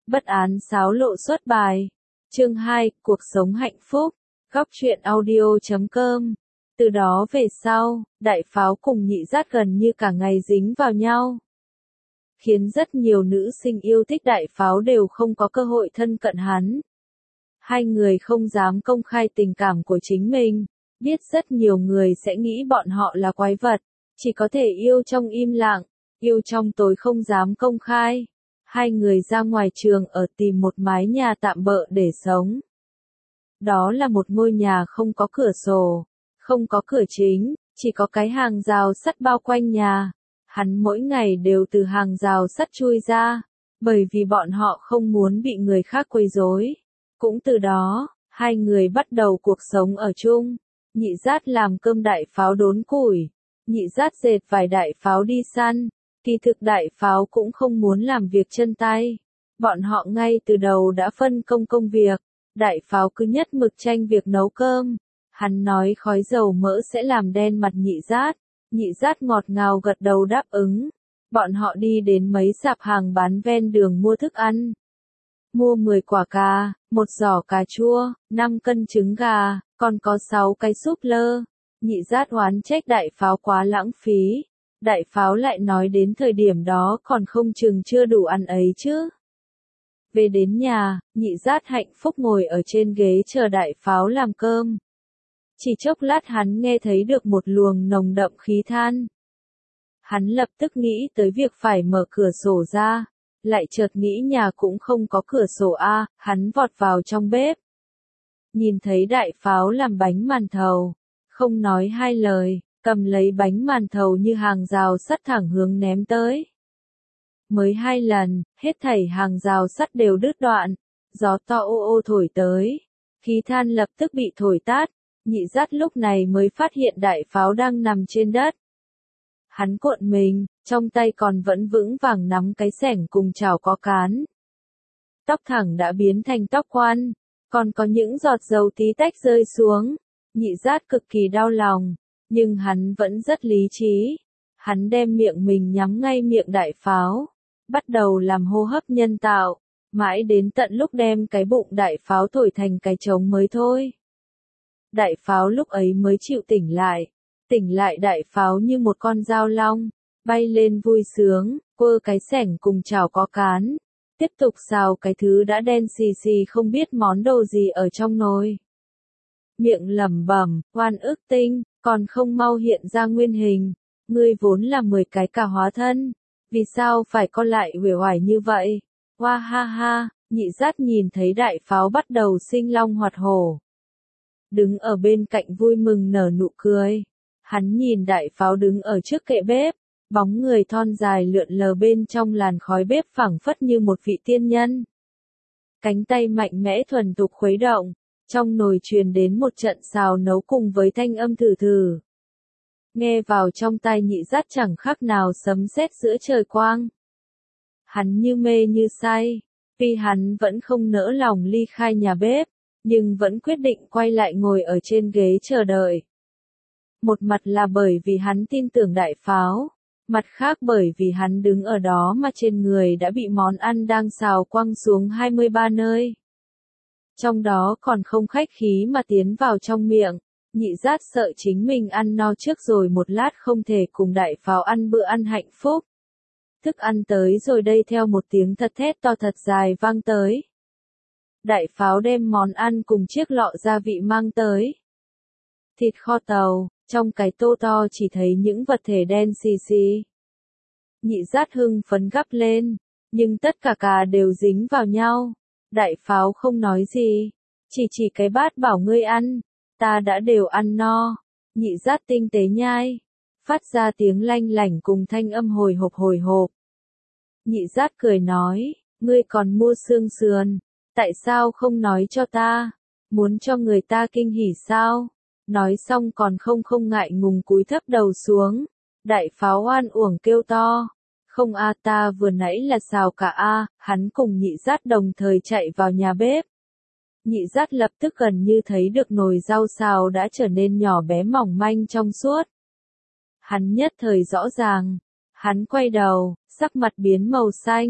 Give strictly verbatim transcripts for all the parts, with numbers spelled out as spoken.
Bất án xáo lộ xuất bài. Chương hai, cuộc sống hạnh phúc. Góc truyện audio chấm com. Từ đó về sau, Đại Pháo cùng Nhị Dát gần như cả ngày dính vào nhau. Khiến rất nhiều nữ sinh yêu thích Đại Pháo đều không có cơ hội thân cận hắn. Hai người không dám công khai tình cảm của chính mình, biết rất nhiều người sẽ nghĩ bọn họ là quái vật, chỉ có thể yêu trong im lặng, yêu trong tối không dám công khai. Hai người ra ngoài trường ở tìm một mái nhà tạm bợ để sống. Đó là một ngôi nhà không có cửa sổ, không có cửa chính, chỉ có cái hàng rào sắt bao quanh nhà. Hắn mỗi ngày đều từ hàng rào sắt chui ra, bởi vì bọn họ không muốn bị người khác quấy rối. Cũng từ đó, hai người bắt đầu cuộc sống ở chung. Nhị Dát làm cơm, Đại Pháo đốn củi. Nhị Dát dệt vải, Đại Pháo đi săn. Kỳ thực Đại Pháo cũng không muốn làm việc chân tay. Bọn họ ngay từ đầu đã phân công công việc. Đại Pháo cứ nhất mực tranh việc nấu cơm. Hắn nói khói dầu mỡ sẽ làm đen mặt Nhị Dát. Nhị Dát ngọt ngào gật đầu đáp ứng. Bọn họ đi đến mấy sạp hàng bán ven đường mua thức ăn. Mua mười quả cà, một giỏ cà chua, năm cân trứng gà, còn có sáu cái súp lơ. Nhị Dát oán trách Đại Pháo quá lãng phí. Đại Pháo lại nói đến thời điểm đó còn không chừng chưa đủ ăn ấy chứ. Về đến nhà, Nhị Dát hạnh phúc ngồi ở trên ghế chờ Đại Pháo làm cơm. Chỉ chốc lát hắn nghe thấy được một luồng nồng đậm khí than. Hắn lập tức nghĩ tới việc phải mở cửa sổ ra, lại chợt nghĩ nhà cũng không có cửa sổ a, hắn vọt vào trong bếp. Nhìn thấy Đại Pháo làm bánh màn thầu, không nói hai lời, cầm lấy bánh màn thầu như hàng rào sắt thẳng hướng ném tới. Mới hai lần, hết thảy hàng rào sắt đều đứt đoạn, gió to ô ô thổi tới, khí than lập tức bị thổi tát. Nhị Dát lúc này mới phát hiện Đại Pháo đang nằm trên đất. Hắn cuộn mình, trong tay còn vẫn vững vàng nắm cái xẻng cùng chảo có cán. Tóc thẳng đã biến thành tóc khoăn, còn có những giọt dầu tí tách rơi xuống. Nhị Dát cực kỳ đau lòng, nhưng hắn vẫn rất lý trí. Hắn đem miệng mình nhắm ngay miệng Đại Pháo, bắt đầu làm hô hấp nhân tạo, mãi đến tận lúc đem cái bụng Đại Pháo thổi thành cái trống mới thôi. Đại Pháo lúc ấy mới chịu tỉnh lại. Tỉnh lại Đại Pháo như một con dao long, bay lên vui sướng, quơ cái xẻng cùng chảo có cán, tiếp tục xào cái thứ đã đen xì xì không biết món đồ gì ở trong nồi. Miệng lẩm bẩm, oan ức tinh, còn không mau hiện ra nguyên hình, ngươi vốn là mười cái cả hóa thân, vì sao phải co lại uể oải như vậy? Hoa ha ha, Nhị Dát nhìn thấy Đại Pháo bắt đầu sinh long hoạt hổ. Đứng ở bên cạnh vui mừng nở nụ cười. Hắn nhìn Đại Pháo đứng ở trước kệ bếp, bóng người thon dài lượn lờ bên trong làn khói bếp phảng phất như một vị tiên nhân. Cánh tay mạnh mẽ thuần thục khuấy động, trong nồi truyền đến một trận xào nấu cùng với thanh âm thử thử. Nghe vào trong tai Nhị Dát chẳng khác nào sấm sét giữa trời quang. Hắn như mê như say, vì hắn vẫn không nỡ lòng ly khai nhà bếp, nhưng vẫn quyết định quay lại ngồi ở trên ghế chờ đợi. Một mặt là bởi vì hắn tin tưởng Đại Pháo, mặt khác bởi vì hắn đứng ở đó mà trên người đã bị món ăn đang xào quăng xuống hai mươi ba nơi. Trong đó còn không khách khí mà tiến vào trong miệng. Nhị Dát sợ chính mình ăn no trước rồi một lát không thể cùng Đại Pháo ăn bữa ăn hạnh phúc. Thức ăn tới rồi đây, theo một tiếng thật thét to thật dài vang tới. Đại Pháo đem món ăn cùng chiếc lọ gia vị mang tới. Thịt kho tàu, trong cái tô to chỉ thấy những vật thể đen xì xì. Nhị Dát hưng phấn gắp lên, nhưng tất cả cà đều dính vào nhau. Đại Pháo không nói gì, chỉ chỉ cái bát bảo ngươi ăn, ta đã đều ăn no. Nhị Dát tinh tế nhai, phát ra tiếng lanh lảnh cùng thanh âm hồi hộp hồi hộp. Nhị Dát cười nói, ngươi còn mua xương sườn, tại sao không nói cho ta, muốn cho người ta kinh hỉ sao? Nói xong còn không không ngại ngùng cúi thấp đầu xuống. Đại Pháo oan uổng kêu to, không a, ta vừa nãy là xào cả a. Hắn cùng Nhị Dát đồng thời chạy vào nhà bếp. Nhị Dát lập tức gần như thấy được nồi rau xào đã trở nên nhỏ bé mỏng manh trong suốt. Hắn nhất thời rõ ràng, hắn quay đầu, sắc mặt biến màu xanh,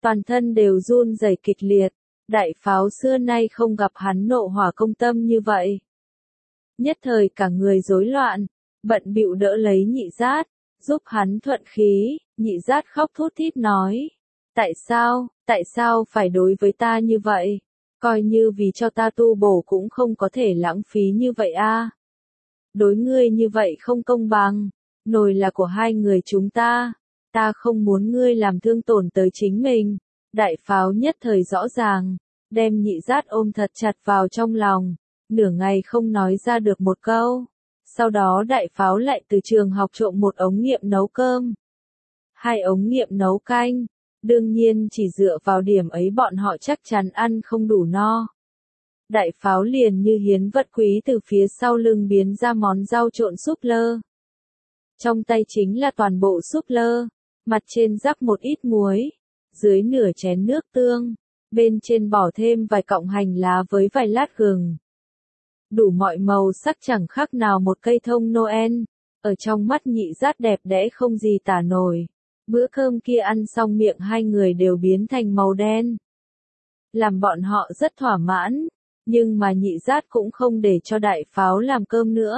toàn thân đều run rẩy kịch liệt, đại pháo xưa nay không gặp hắn nộ hỏa công tâm như vậy. Nhất thời cả người rối loạn, bận bịu đỡ lấy Nhị Dát, giúp hắn thuận khí, Nhị Dát khóc thút thít nói. Tại sao, tại sao phải đối với ta như vậy? Coi như vì cho ta tu bổ cũng không có thể lãng phí như vậy a. Đối ngươi như vậy không công bằng, nồi là của hai người chúng ta, ta không muốn ngươi làm thương tổn tới chính mình. Đại pháo nhất thời rõ ràng, đem Nhị Dát ôm thật chặt vào trong lòng, nửa ngày không nói ra được một câu. Sau đó đại pháo lại từ trường học trộm một ống nghiệm nấu cơm, hai ống nghiệm nấu canh. Đương nhiên chỉ dựa vào điểm ấy bọn họ chắc chắn ăn không đủ no. Đại pháo liền như hiến vật quý từ phía sau lưng biến ra món rau trộn súp lơ. Trong tay chính là toàn bộ súp lơ, mặt trên rắc một ít muối, dưới nửa chén nước tương, bên trên bỏ thêm vài cọng hành lá với vài lát gừng. Đủ mọi màu sắc chẳng khác nào một cây thông Noel, ở trong mắt Nhị Dát đẹp đẽ không gì tả nổi. Bữa cơm kia ăn xong miệng hai người đều biến thành màu đen. Làm bọn họ rất thỏa mãn, nhưng mà Nhị Dát cũng không để cho đại pháo làm cơm nữa.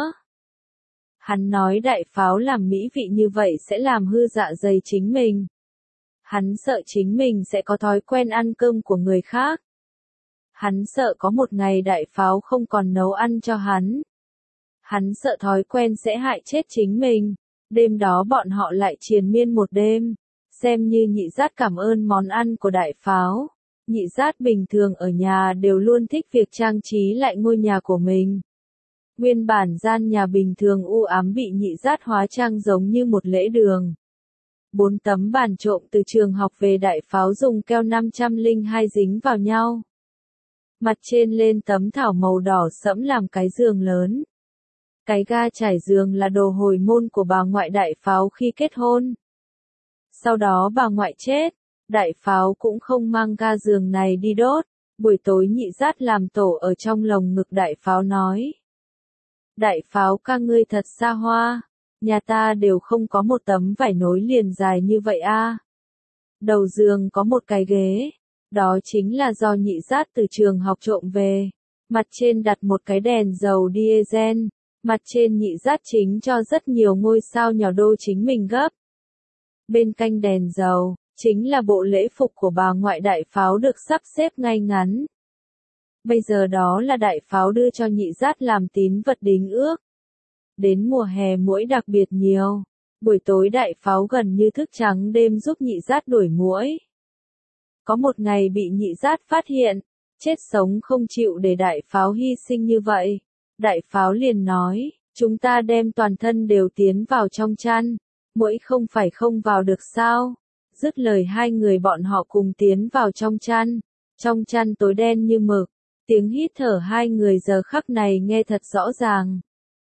Hắn nói đại pháo làm mỹ vị như vậy sẽ làm hư dạ dày chính mình. Hắn sợ chính mình sẽ có thói quen ăn cơm của người khác. Hắn sợ có một ngày đại pháo không còn nấu ăn cho hắn. Hắn sợ thói quen sẽ hại chết chính mình. Đêm đó bọn họ lại triền miên một đêm, xem như Nhị Dát cảm ơn món ăn của đại pháo. Nhị Dát bình thường ở nhà đều luôn thích việc trang trí lại ngôi nhà của mình. Nguyên bản gian nhà bình thường u ám bị Nhị Dát hóa trang giống như một lễ đường. Bốn tấm bàn trộm từ trường học về đại pháo dùng keo năm trăm lẻ hai dính vào nhau. Mặt trên lên tấm thảo màu đỏ sẫm làm cái giường lớn. Cái ga trải giường là đồ hồi môn của bà ngoại đại pháo khi kết hôn. Sau đó bà ngoại chết, đại pháo cũng không mang ga giường này đi đốt. Buổi tối Nhị Dát làm tổ ở trong lồng ngực đại pháo nói. Đại pháo ca ngươi thật xa hoa, nhà ta đều không có một tấm vải nối liền dài như vậy a. Đầu giường có một cái ghế, đó chính là do Nhị Dát từ trường học trộm về. Mặt trên đặt một cái đèn dầu diesel. Mặt trên Nhị Dát chính cho rất nhiều ngôi sao nhỏ đô chính mình gấp. Bên cạnh đèn dầu, chính là bộ lễ phục của bà ngoại đại pháo được sắp xếp ngay ngắn. Bây giờ đó là đại pháo đưa cho Nhị Dát làm tín vật đính ước. Đến mùa hè muỗi đặc biệt nhiều. Buổi tối đại pháo gần như thức trắng đêm giúp Nhị Dát đuổi muỗi. Có một ngày bị Nhị Dát phát hiện, chết sống không chịu để đại pháo hy sinh như vậy. Đại pháo liền nói, chúng ta đem toàn thân đều tiến vào trong chăn, muỗi không phải không vào được sao? Dứt lời hai người bọn họ cùng tiến vào trong chăn, trong chăn tối đen như mực, tiếng hít thở hai người giờ khắc này nghe thật rõ ràng.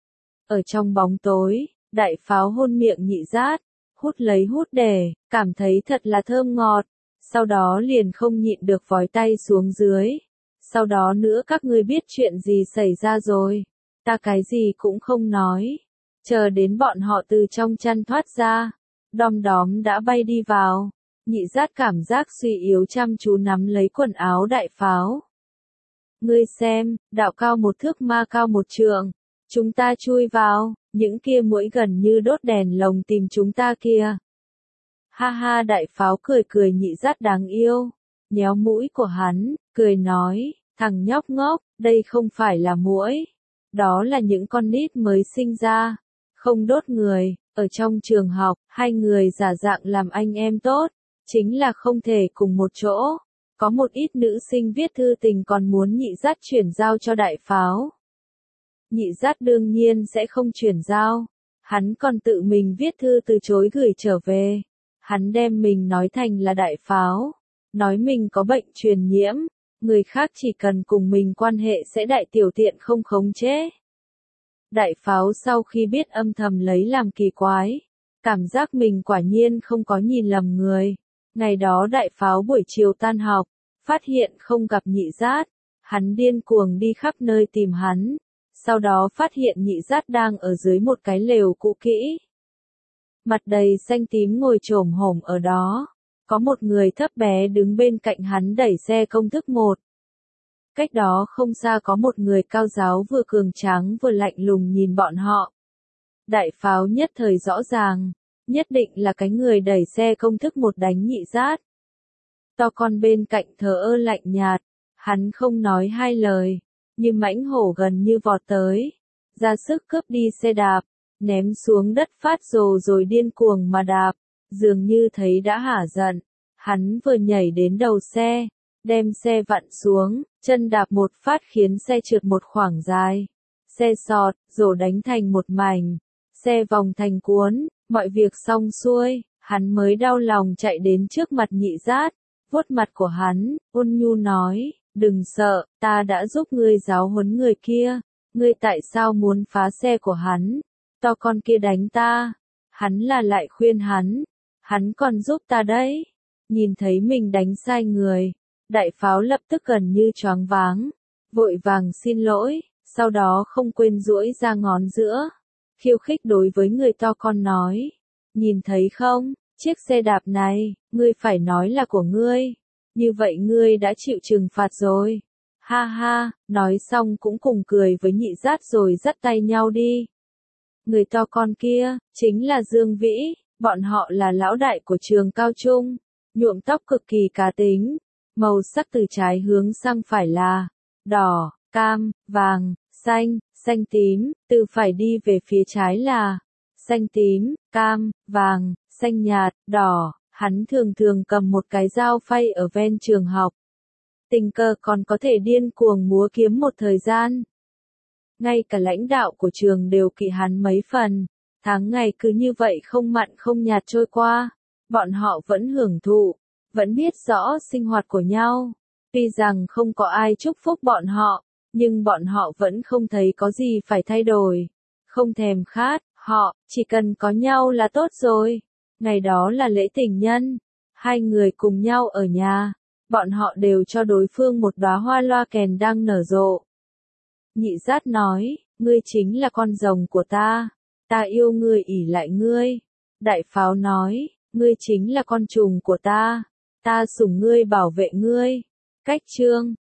Ở trong bóng tối, đại pháo hôn miệng Nhị Dát, hút lấy hút để, cảm thấy thật là thơm ngọt, sau đó liền không nhịn được vói tay xuống dưới. Sau đó nữa các ngươi biết chuyện gì xảy ra rồi, ta cái gì cũng không nói, chờ đến bọn họ từ trong chăn thoát ra, đom đóm đã bay đi vào, Nhị Dát cảm giác suy yếu chăm chú nắm lấy quần áo đại pháo. Ngươi xem, đạo cao một thước ma cao một trượng, chúng ta chui vào, những kia muỗi gần như đốt đèn lồng tìm chúng ta kia. Ha ha đại pháo cười cười Nhị Dát đáng yêu, nhéo mũi của hắn, cười nói, thằng nhóc ngốc, đây không phải là muỗi, đó là những con nít mới sinh ra, không đốt người. Ở trong trường học, hai người giả dạng làm anh em tốt, chính là không thể cùng một chỗ. Có một ít nữ sinh viết thư tình còn muốn Nhị Dát chuyển giao cho đại pháo. Nhị Dát đương nhiên sẽ không chuyển giao, hắn còn tự mình viết thư từ chối gửi trở về. Hắn đem mình nói thành là đại pháo, nói mình có bệnh truyền nhiễm, người khác chỉ cần cùng mình quan hệ sẽ đại tiểu tiện không khống chế. Đại pháo sau khi biết âm thầm lấy làm kỳ quái, cảm giác mình quả nhiên không có nhìn lầm người. Ngày đó đại pháo buổi chiều tan học, phát hiện không gặp Nhị Dát, hắn điên cuồng đi khắp nơi tìm hắn, sau đó phát hiện Nhị Dát đang ở dưới một cái lều cũ kỹ. Mặt đầy xanh tím ngồi chồm hổm ở đó, Có một người thấp bé đứng bên cạnh hắn đẩy xe công thức một. Cách đó không xa có một người cao giáo vừa cường tráng vừa lạnh lùng nhìn bọn họ. Đại pháo nhất thời rõ ràng, nhất định là cái người đẩy xe công thức một đánh Nhị Dát. To con bên cạnh thờ ơ lạnh nhạt, hắn không nói hai lời, như mãnh hổ gần như vọt tới, ra sức cướp đi xe đạp, ném xuống đất phát rồ rồi điên cuồng mà đạp, dường như thấy đã hả giận, hắn vừa nhảy đến đầu xe, đem xe vặn xuống, chân đạp một phát khiến xe trượt một khoảng dài, xe sọt, rổ đánh thành một mảnh, xe vòng thành cuốn, mọi việc xong xuôi, hắn mới đau lòng chạy đến trước mặt Nhị Dát, vuốt mặt của hắn, ôn nhu nói, đừng sợ, ta đã giúp ngươi giáo huấn người kia, ngươi tại sao muốn phá xe của hắn, to con kia đánh ta, hắn là lại khuyên hắn, hắn còn giúp ta đấy, nhìn thấy mình đánh sai người, đại pháo lập tức gần như choáng váng, vội vàng xin lỗi, sau đó không quên duỗi ra ngón giữa, khiêu khích đối với người to con nói, nhìn thấy không, chiếc xe đạp này, ngươi phải nói là của ngươi, như vậy ngươi đã chịu trừng phạt rồi. Ha ha, nói xong cũng cùng cười với Nhị Dát rồi dắt tay nhau đi. Người to con kia, chính là Dương Vĩ, bọn họ là lão đại của trường cao trung, nhuộm tóc cực kỳ cá tính, màu sắc từ trái hướng sang phải là đỏ, cam, vàng, xanh, xanh tím, từ phải đi về phía trái là xanh tím, cam, vàng, xanh nhạt, đỏ, hắn thường thường cầm một cái dao phay ở ven trường học. Tình cờ còn có thể điên cuồng múa kiếm một thời gian. Ngay cả lãnh đạo của trường đều kỵ hắn mấy phần, tháng ngày cứ như vậy không mặn không nhạt trôi qua, bọn họ vẫn hưởng thụ, vẫn biết rõ sinh hoạt của nhau. Tuy rằng không có ai chúc phúc bọn họ, nhưng bọn họ vẫn không thấy có gì phải thay đổi, không thèm khát, họ chỉ cần có nhau là tốt rồi. Ngày đó là lễ tình nhân, hai người cùng nhau ở nhà, bọn họ đều cho đối phương một đóa hoa loa kèn đang nở rộ. Nhị Dát nói, ngươi chính là con rồng của ta, ta yêu ngươi ỷ lại ngươi. Đại pháo nói, ngươi chính là con trùng của ta, ta sủng ngươi bảo vệ ngươi. Cách chương